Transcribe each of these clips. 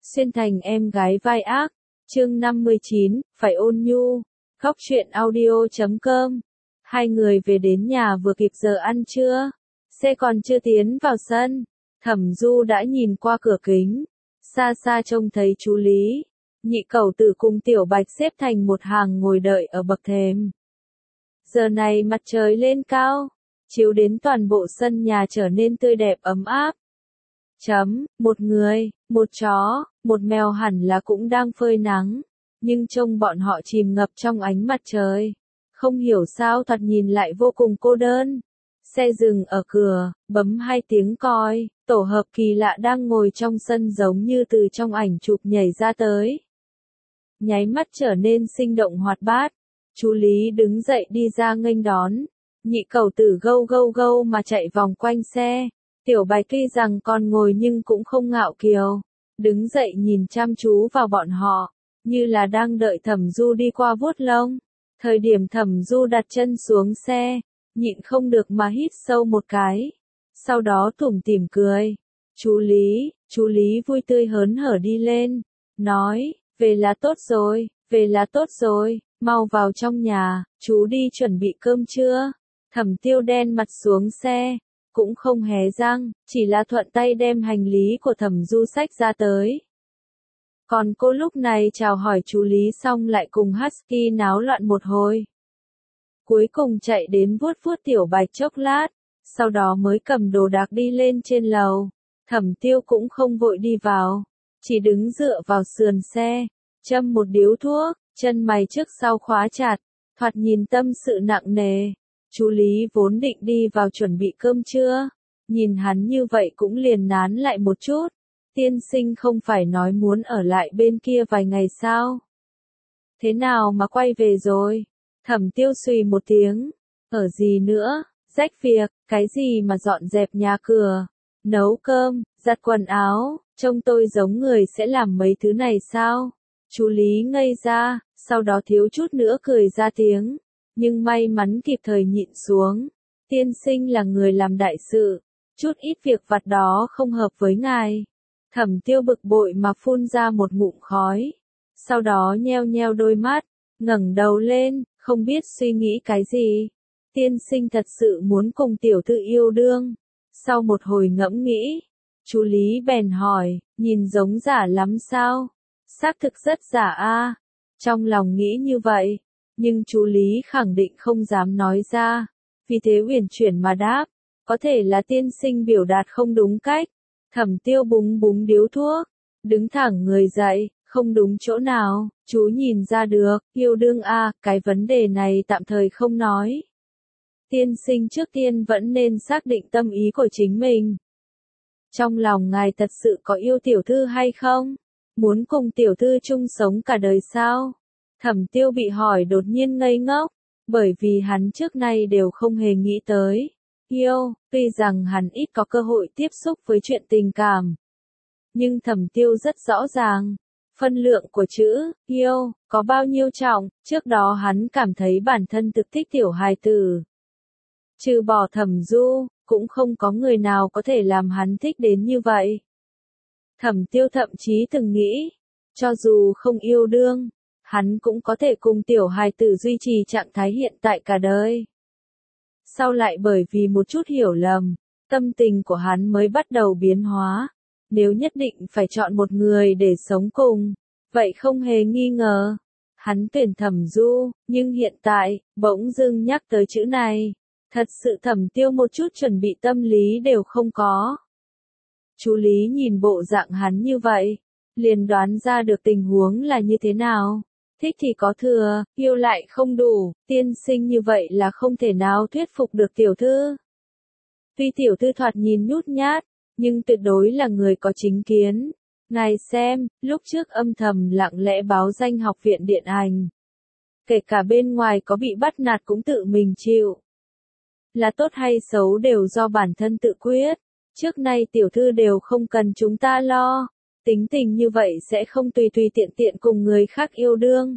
xuyên thành em gái vai ác. Chương 59, phải ôn nhu. Góc truyện audio.com. Hai người về đến nhà vừa kịp giờ ăn trưa. Xe còn chưa tiến vào sân. Thẩm Du đã nhìn qua cửa kính. Xa xa trông thấy chú Lý, Nhị Cẩu Tử cùng Tiểu Bạch xếp thành một hàng ngồi đợi ở bậc thềm. Giờ này mặt trời lên cao, chiếu đến toàn bộ sân nhà trở nên tươi đẹp ấm áp. Một người, một chó, một mèo hẳn là cũng đang phơi nắng, nhưng trông bọn họ chìm ngập trong ánh mặt trời. Không hiểu sao thoạt nhìn lại vô cùng cô đơn. Xe dừng ở cửa, bấm 2 tiếng còi, tổ hợp kỳ lạ đang ngồi trong sân giống như từ trong ảnh chụp nhảy ra tới. Nháy mắt trở nên sinh động hoạt bát. Chú Lý đứng dậy đi ra nghênh đón. Nhị Cẩu Tử gâu gâu gâu mà chạy vòng quanh xe. Tiểu Bạch tuy rằng còn ngồi nhưng cũng không ngạo kiều. Đứng dậy nhìn chăm chú vào bọn họ, như là đang đợi Thẩm Du đi qua vuốt lông. Thời điểm Thẩm Du đặt chân xuống xe, nhịn không được mà hít sâu một cái. Sau đó tủm tỉm cười. Chú Lý vui tươi hớn hở đi lên. Nói, về là tốt rồi, về là tốt rồi, mau vào trong nhà, chú đi chuẩn bị cơm trưa. Thẩm Tiêu đen mặt xuống xe, cũng không hé răng, chỉ là thuận tay đem hành lý của Thẩm Du xách ra tới. Còn cô lúc này chào hỏi chú Lý xong lại cùng Husky náo loạn một hồi. Cuối cùng chạy đến vuốt vuốt Tiểu Bạch chốc lát, sau đó mới cầm đồ đạc đi lên trên lầu. Thẩm Tiêu cũng không vội đi vào, chỉ đứng dựa vào sườn xe, châm một điếu thuốc, chân mày trước sau khóa chặt, thoạt nhìn tâm sự nặng nề. Chú Lý vốn định đi vào chuẩn bị cơm trưa, nhìn hắn như vậy cũng liền nán lại một chút. Tiên sinh không phải nói muốn ở lại bên kia vài ngày sao? Thế nào mà quay về rồi? Thẩm Tiêu xùy một tiếng. Ở gì nữa? Rách việc, cái gì mà dọn dẹp nhà cửa, nấu cơm, giặt quần áo, trông tôi giống người sẽ làm mấy thứ này sao? Chú Lý ngây ra, sau đó thiếu chút nữa cười ra tiếng, nhưng may mắn kịp thời nhịn xuống. Tiên sinh là người làm đại sự, chút ít việc vặt đó không hợp với ngài. Thẩm Tiêu bực bội mà phun ra một ngụm khói, sau đó nheo nheo đôi mắt, ngẩng đầu lên, không biết suy nghĩ cái gì. Tiên sinh thật sự muốn cùng tiểu thư yêu đương. Sau một hồi ngẫm nghĩ, chú Lý bèn hỏi, nhìn giống giả lắm sao? Xác thực rất giả a. Trong lòng nghĩ như vậy, nhưng chú Lý khẳng định không dám nói ra, vì thế uyển chuyển mà đáp, có thể là tiên sinh biểu đạt không đúng cách. Thẩm Tiêu búng búng điếu thuốc, đứng thẳng người dậy, không đúng chỗ nào, chú nhìn ra được, yêu đương a, cái vấn đề này tạm thời không nói. Tiên sinh trước tiên vẫn nên xác định tâm ý của chính mình. Trong lòng ngài thật sự có yêu tiểu thư hay không? Muốn cùng tiểu thư chung sống cả đời sao? Thẩm Tiêu bị hỏi đột nhiên ngây ngốc, bởi vì hắn trước nay đều không hề nghĩ tới yêu, tuy rằng hắn ít có cơ hội tiếp xúc với chuyện tình cảm. Nhưng Thẩm Tiêu rất rõ ràng, phân lượng của chữ yêu có bao nhiêu trọng, trước đó hắn cảm thấy bản thân thực thích tiểu hài tử. Trừ bỏ Thẩm Du, cũng không có người nào có thể làm hắn thích đến như vậy. Thẩm Tiêu thậm chí từng nghĩ, cho dù không yêu đương, hắn cũng có thể cùng tiểu hài tử duy trì trạng thái hiện tại cả đời. Sau lại bởi vì một chút hiểu lầm, tâm tình của hắn mới bắt đầu biến hóa. Nếu nhất định phải chọn một người để sống cùng, vậy không hề nghi ngờ, hắn tuyển Thẩm Du, nhưng hiện tại, bỗng dưng nhắc tới chữ này, thật sự Thẩm Tiêu một chút chuẩn bị tâm lý đều không có. Chú Lý nhìn bộ dạng hắn như vậy, liền đoán ra được tình huống là như thế nào. Thích thì có thừa, yêu lại không đủ, tiên sinh như vậy là không thể nào thuyết phục được tiểu thư. Tuy tiểu thư thoạt nhìn nhút nhát, nhưng tuyệt đối là người có chính kiến. Ngài xem, lúc trước âm thầm lặng lẽ báo danh học viện điện ảnh. Kể cả bên ngoài có bị bắt nạt cũng tự mình chịu. Là tốt hay xấu đều do bản thân tự quyết. Trước nay tiểu thư đều không cần chúng ta lo. Tính tình như vậy sẽ không tùy tùy tiện tiện cùng người khác yêu đương.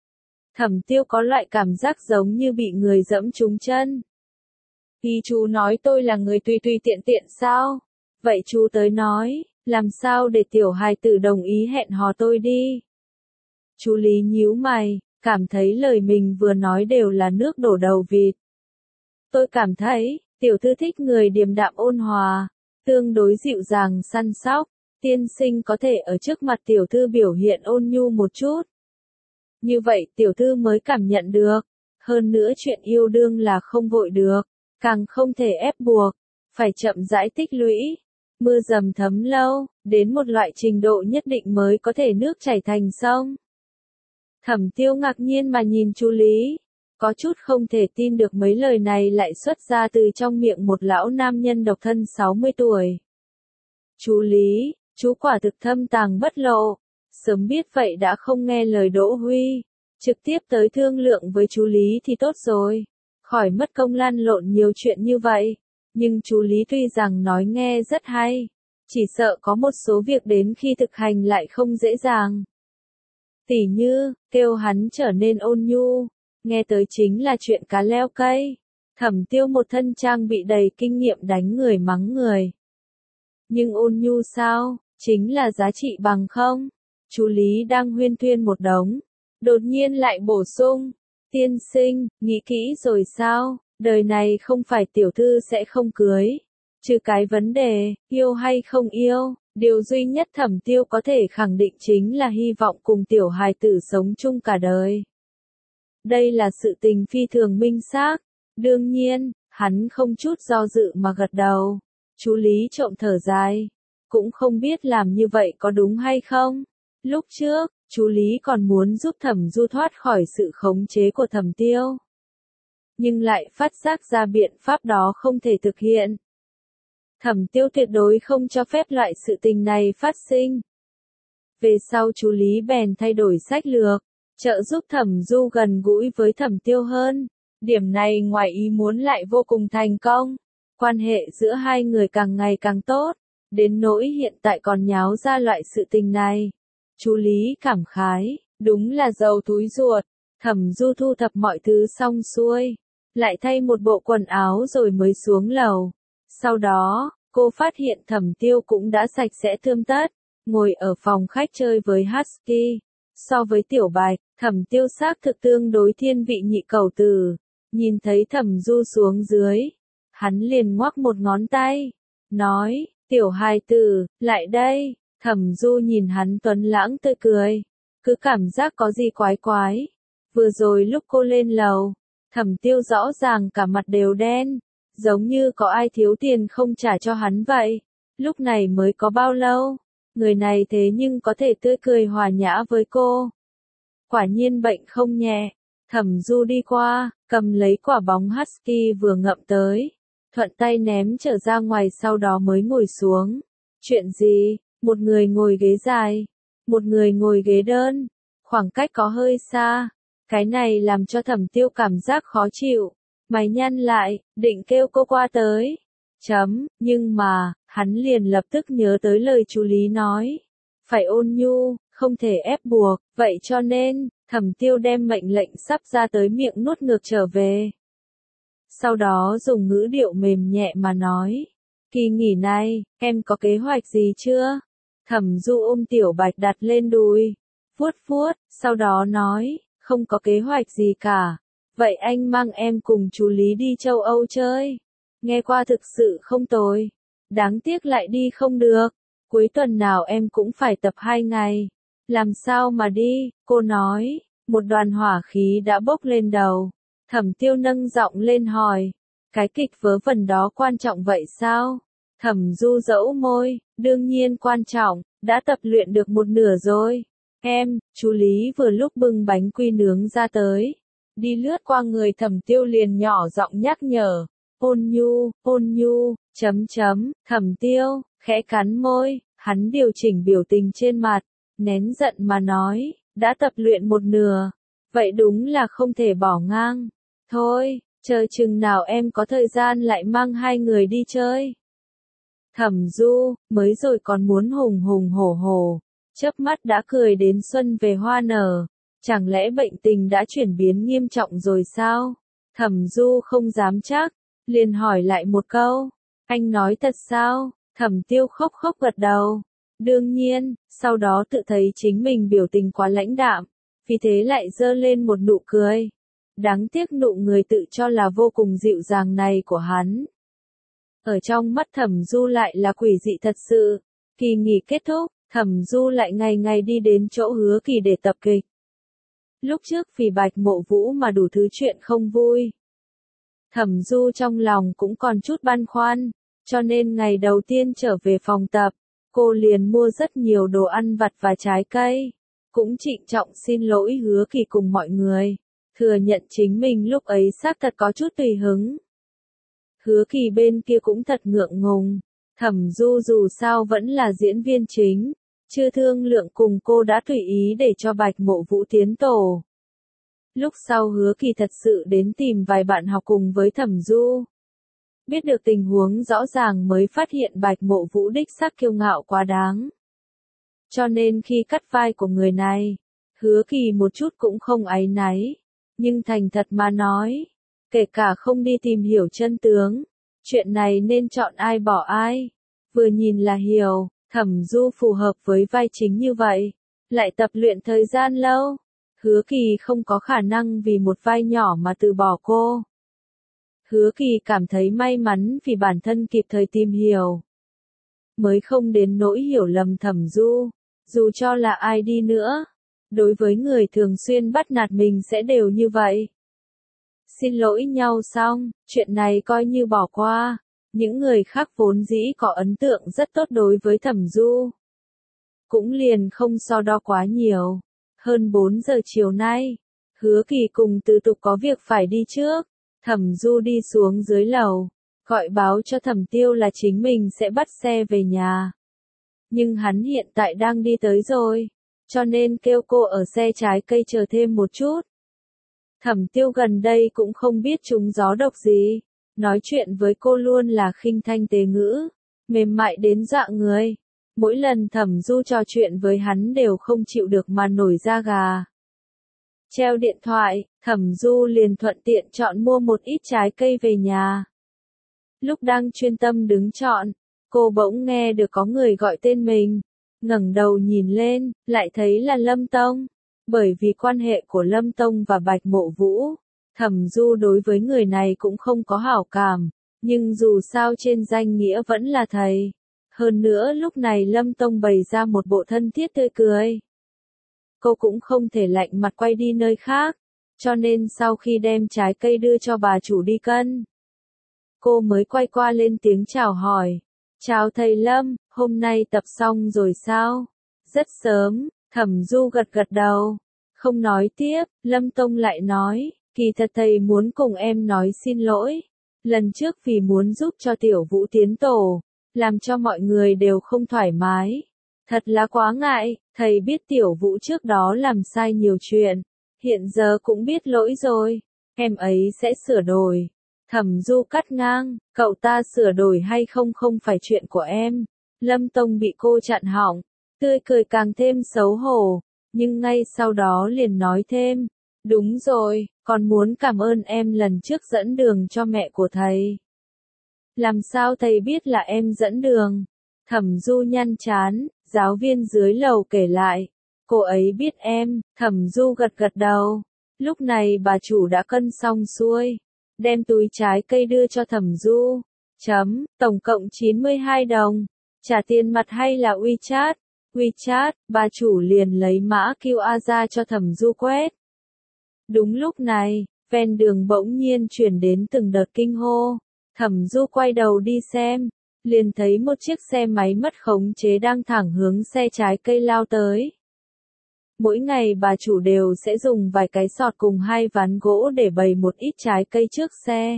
Thẩm Tiêu có loại cảm giác giống như bị người dẫm trúng chân. Ý chú nói tôi là người tùy tùy tiện tiện sao? Vậy chú tới nói, làm sao để tiểu hài tử đồng ý hẹn hò tôi đi. Chú Lý nhíu mày, cảm thấy lời mình vừa nói đều là nước đổ đầu vịt. Tôi cảm thấy, tiểu thư thích người điềm đạm ôn hòa, tương đối dịu dàng săn sóc, tiên sinh có thể ở trước mặt tiểu thư biểu hiện ôn nhu một chút. Như vậy tiểu thư mới cảm nhận được, hơn nữa chuyện yêu đương là không vội được, càng không thể ép buộc, phải chậm rãi tích lũy, mưa dầm thấm lâu, đến một loại trình độ nhất định mới có thể nước chảy thành sông. Thẩm Tiêu ngạc nhiên mà nhìn chú Lý, có chút không thể tin được mấy lời này lại xuất ra từ trong miệng một lão nam nhân độc thân 60 tuổi. Chú Lý, chú quả thực thâm tàng bất lộ, sớm biết vậy đã không nghe lời Đỗ Huy, trực tiếp tới thương lượng với chú Lý thì tốt rồi, khỏi mất công lăn lộn nhiều chuyện như vậy. Nhưng chú Lý tuy rằng nói nghe rất hay, chỉ sợ có một số việc đến khi thực hành lại không dễ dàng. Tỉ như, kêu hắn trở nên ôn nhu, nghe tới chính là chuyện cá leo cây. Thẩm Tiêu một thân trang bị đầy kinh nghiệm đánh người mắng người. Nhưng ôn nhu sao, chính là giá trị bằng không? Chú Lý đang huyên thuyên một đống, đột nhiên lại bổ sung, tiên sinh, nghĩ kỹ rồi sao, đời này không phải tiểu thư sẽ không cưới. Trừ cái vấn đề, yêu hay không yêu, điều duy nhất Thẩm Tiêu có thể khẳng định chính là hy vọng cùng tiểu hài tử sống chung cả đời. Đây là sự tình phi thường minh xác. Đương nhiên, hắn không chút do dự mà gật đầu. Chú Lý trộm thở dài, cũng không biết làm như vậy có đúng hay không. Lúc trước, chú Lý còn muốn giúp Thẩm Du thoát khỏi sự khống chế của Thẩm Tiêu, nhưng lại phát giác ra biện pháp đó không thể thực hiện. Thẩm Tiêu tuyệt đối không cho phép loại sự tình này phát sinh. Về sau chú Lý bèn thay đổi sách lược, trợ giúp Thẩm Du gần gũi với Thẩm Tiêu hơn. Điểm này ngoài ý muốn lại vô cùng thành công. Quan hệ giữa hai người càng ngày càng tốt, đến nỗi hiện tại còn nháo ra loại sự tình này. Chú Lý cảm khái, đúng là giàu túi ruột. Thẩm Du thu thập mọi thứ xong xuôi, lại thay một bộ quần áo rồi mới xuống lầu. Sau đó, cô phát hiện Thẩm Tiêu cũng đã sạch sẽ tươm tất, ngồi ở phòng khách chơi với Husky. So với Tiểu Bạch, Thẩm Tiêu xác thực tương đối thiên vị nhị cẩu tử. Nhìn thấy Thẩm Du xuống dưới, hắn liền ngoắc một ngón tay, nói, tiểu hài tử, lại đây. Thẩm Du nhìn hắn tuấn lãng tươi cười, cứ cảm giác có gì quái quái. Vừa rồi lúc cô lên lầu, Thẩm Tiêu rõ ràng cả mặt đều đen, giống như có ai thiếu tiền không trả cho hắn vậy. Lúc này mới có bao lâu, người này thế nhưng có thể tươi cười hòa nhã với cô. Quả nhiên bệnh không nhẹ. Thẩm Du đi qua, cầm lấy quả bóng Husky vừa ngậm tới, thuận tay ném trở ra ngoài sau đó mới ngồi xuống. Chuyện gì? Một người ngồi ghế dài, một người ngồi ghế đơn, khoảng cách có hơi xa. Cái này làm cho Thẩm Tiêu cảm giác khó chịu, mày nhăn lại, định kêu cô qua tới. Nhưng mà, hắn liền lập tức nhớ tới lời chú Lý nói, phải ôn nhu, không thể ép buộc, vậy cho nên, Thẩm Tiêu đem mệnh lệnh sắp ra tới miệng nuốt ngược trở về. Sau đó dùng ngữ điệu mềm nhẹ mà nói, kỳ nghỉ này, em có kế hoạch gì chưa? Thẩm Du ôm Tiểu Bạch đặt lên đùi, vuốt vuốt, sau đó nói, không có kế hoạch gì cả. Vậy anh mang em cùng chú Lý đi châu Âu chơi. Nghe qua thực sự không tồi. Đáng tiếc lại đi không được. Cuối tuần nào em cũng phải tập 2 ngày. Làm sao mà đi, cô nói. Một đoàn hỏa khí đã bốc lên đầu. Thẩm Tiêu nâng giọng lên hỏi. Cái kịch vớ vẩn đó quan trọng vậy sao? Thẩm Du dẫu môi, đương nhiên quan trọng, đã tập luyện được một nửa rồi. Em, chú Lý vừa lúc bưng bánh quy nướng ra tới. Đi lướt qua người Thẩm Tiêu liền nhỏ giọng nhắc nhở. Ôn nhu, Thẩm Tiêu, khẽ cắn môi, hắn điều chỉnh biểu tình trên mặt, nén giận mà nói, đã tập luyện một nửa. Vậy đúng là không thể bỏ ngang. Thôi, chờ chừng nào em có thời gian lại mang 2 người đi chơi. Thẩm Du, mới rồi còn muốn hùng hùng hổ hổ, chớp mắt đã cười đến xuân về hoa nở. Chẳng lẽ bệnh tình đã chuyển biến nghiêm trọng rồi sao? Thẩm Du không dám chắc, liền hỏi lại một câu, anh nói thật sao? Thẩm Tiêu khóc gật đầu, Đương nhiên, sau đó tự thấy chính mình biểu tình quá lãnh đạm, vì thế lại giơ lên một nụ cười. Đáng tiếc nụ người tự cho là vô cùng dịu dàng này của hắn. Ở trong mắt Thẩm Du lại là quỷ dị thật sự. Kỳ nghỉ kết thúc, Thẩm Du lại ngày ngày đi đến chỗ Hứa Kỳ để tập kịch. Lúc trước vì Bạch Mộ Vũ mà đủ thứ chuyện không vui. Thẩm Du trong lòng cũng còn chút băn khoăn, cho nên ngày đầu tiên trở về phòng tập, cô liền mua rất nhiều đồ ăn vặt và trái cây. Cũng trịnh trọng xin lỗi Hứa Kỳ cùng mọi người, thừa nhận chính mình lúc ấy xác thật có chút tùy hứng. Hứa Kỳ bên kia cũng thật ngượng ngùng, Thẩm Du dù sao vẫn là diễn viên chính, chưa thương lượng cùng cô đã tùy ý để cho Bạch Mộ Vũ tiến tổ. Lúc sau Hứa Kỳ thật sự đến tìm vài bạn học cùng với Thẩm Du. Biết được tình huống rõ ràng mới phát hiện Bạch Mộ Vũ đích xác kiêu ngạo quá đáng. Cho nên khi cắt vai của người này, Hứa Kỳ một chút cũng không áy náy, nhưng thành thật mà nói, kể cả không đi tìm hiểu chân tướng, chuyện này nên chọn ai bỏ ai, vừa nhìn là hiểu, Thẩm Du phù hợp với vai chính như vậy, lại tập luyện thời gian lâu, Hứa Kỳ không có khả năng vì một vai nhỏ mà từ bỏ cô. Hứa Kỳ cảm thấy may mắn vì bản thân kịp thời tìm hiểu, mới không đến nỗi hiểu lầm Thẩm Du, dù cho là ai đi nữa, đối với người thường xuyên bắt nạt mình sẽ đều như vậy. Xin lỗi nhau xong, chuyện này coi như bỏ qua, những người khác vốn dĩ có ấn tượng rất tốt đối với Thẩm Du. Cũng liền không so đo quá nhiều. Hơn 4 giờ chiều nay, Hứa Kỳ cùng Từ Tục có việc phải đi trước, Thẩm Du đi xuống dưới lầu, gọi báo cho Thẩm Tiêu là chính mình sẽ bắt xe về nhà. Nhưng hắn hiện tại đang đi tới rồi, cho nên kêu cô ở xe trái cây chờ thêm một chút. Thẩm Tiêu gần đây cũng không biết trúng gió độc gì, nói chuyện với cô luôn là khinh thanh tế ngữ, mềm mại đến dọa người. Mỗi lần Thẩm Du trò chuyện với hắn đều không chịu được mà nổi da gà. Treo điện thoại, Thẩm Du liền thuận tiện chọn mua một ít trái cây về nhà. Lúc đang chuyên tâm đứng chọn, cô bỗng nghe được có người gọi tên mình, ngẩng đầu nhìn lên, lại thấy là Lâm Tông. Bởi vì quan hệ của Lâm Tông và Bạch Mộ Vũ, Thẩm Du đối với người này cũng không có hảo cảm, nhưng dù sao trên danh nghĩa vẫn là thầy. Hơn nữa lúc này Lâm Tông bày ra một bộ thân thiết tươi cười. Cô cũng không thể lạnh mặt quay đi nơi khác, cho nên sau khi đem trái cây đưa cho bà chủ đi cân, cô mới quay qua lên tiếng chào hỏi. Chào thầy Lâm, hôm nay tập xong rồi sao? Rất sớm, Thẩm Du gật gật đầu. Không nói tiếp, Lâm Tông lại nói, kỳ thật thầy muốn cùng em nói xin lỗi. Lần trước vì muốn giúp cho Tiểu Vũ tiến tổ, làm cho mọi người đều không thoải mái. Thật là quá ngại, thầy biết Tiểu Vũ trước đó làm sai nhiều chuyện, hiện giờ cũng biết lỗi rồi, em ấy sẽ sửa đổi. Thẩm Du cắt ngang, cậu ta sửa đổi hay không không phải chuyện của em. Lâm Tông bị cô chặn họng, tươi cười càng thêm xấu hổ, nhưng ngay sau đó liền nói thêm, đúng rồi, còn muốn cảm ơn em lần trước dẫn đường cho mẹ của thầy. Làm sao thầy biết là em dẫn đường? Thẩm Du nhăn trán, giáo viên dưới lầu kể lại, cô ấy biết em. Thẩm Du gật gật đầu. Lúc này bà chủ đã cân xong xuôi, đem túi trái cây đưa cho Thẩm Du. Tổng cộng 92 đồng. Trả tiền mặt hay là WeChat? WeChat, bà chủ liền lấy mã QR ra cho Thẩm Du quét. Đúng lúc này, ven đường bỗng nhiên chuyển đến từng đợt kinh hô. Thẩm Du quay đầu đi xem, liền thấy một chiếc xe máy mất khống chế đang thẳng hướng xe trái cây lao tới. Mỗi ngày bà chủ đều sẽ dùng vài cái sọt cùng 2 ván gỗ để bày một ít trái cây trước xe.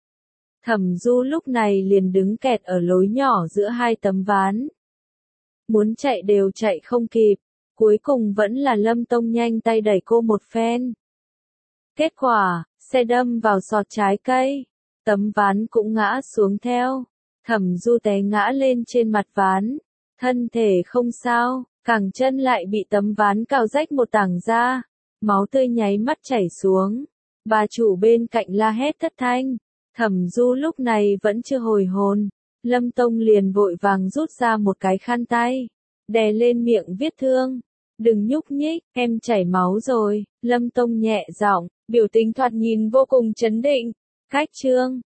Thẩm Du lúc này liền đứng kẹt ở lối nhỏ giữa 2 tấm ván. Muốn chạy đều chạy không kịp, cuối cùng vẫn là Lâm Tông nhanh tay đẩy cô một phen. Kết quả, xe đâm vào sọt trái cây, tấm ván cũng ngã xuống theo. Thẩm Du té ngã lên trên mặt ván, thân thể không sao, cẳng chân lại bị tấm ván cào rách một tảng ra, máu tươi nháy mắt chảy xuống. Bà chủ bên cạnh la hét thất thanh, Thẩm Du lúc này vẫn chưa hồi hồn, Lâm Tông liền vội vàng rút ra một cái khăn tay, đè lên miệng vết thương. Đừng nhúc nhích, em chảy máu rồi, Lâm Tông nhẹ giọng, biểu tình thoạt nhìn vô cùng trấn định. Cách Trương